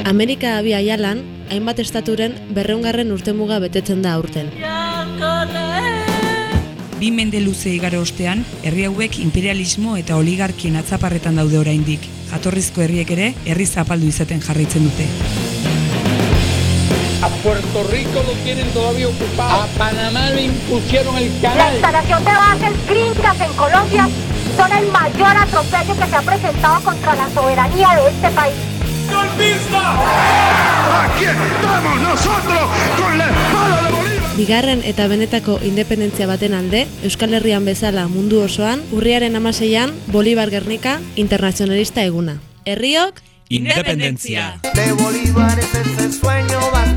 Amerika Abi Aialan, hainbat estaturen 200. urtemuga betetzen da aurten. 2 mende luze igaro ostean, herri hauek imperialismo eta oligarkien atzaparretan daude oraindik. Jatorrizko herriek ere, herri zapaldu izaten jarraitzen dute. A Puerto Rico lo tienen todavía ocupado. A Panamá le impusieron el canal. La instalación de bases gringas en Colombia son el mayor atropello que se ha presentado contra la soberanía de este país. ¡Golpista! ¡Aquí estamos nosotros con la espada de Bolívar! Bigarren eta benetako independentzia baten alde, Euskal Herrian bezala mundu osoan, urriaren 16an, Bolívar Gernika internacionalista eguna. Herriok, Independentzia! De Bolívar es ese sueño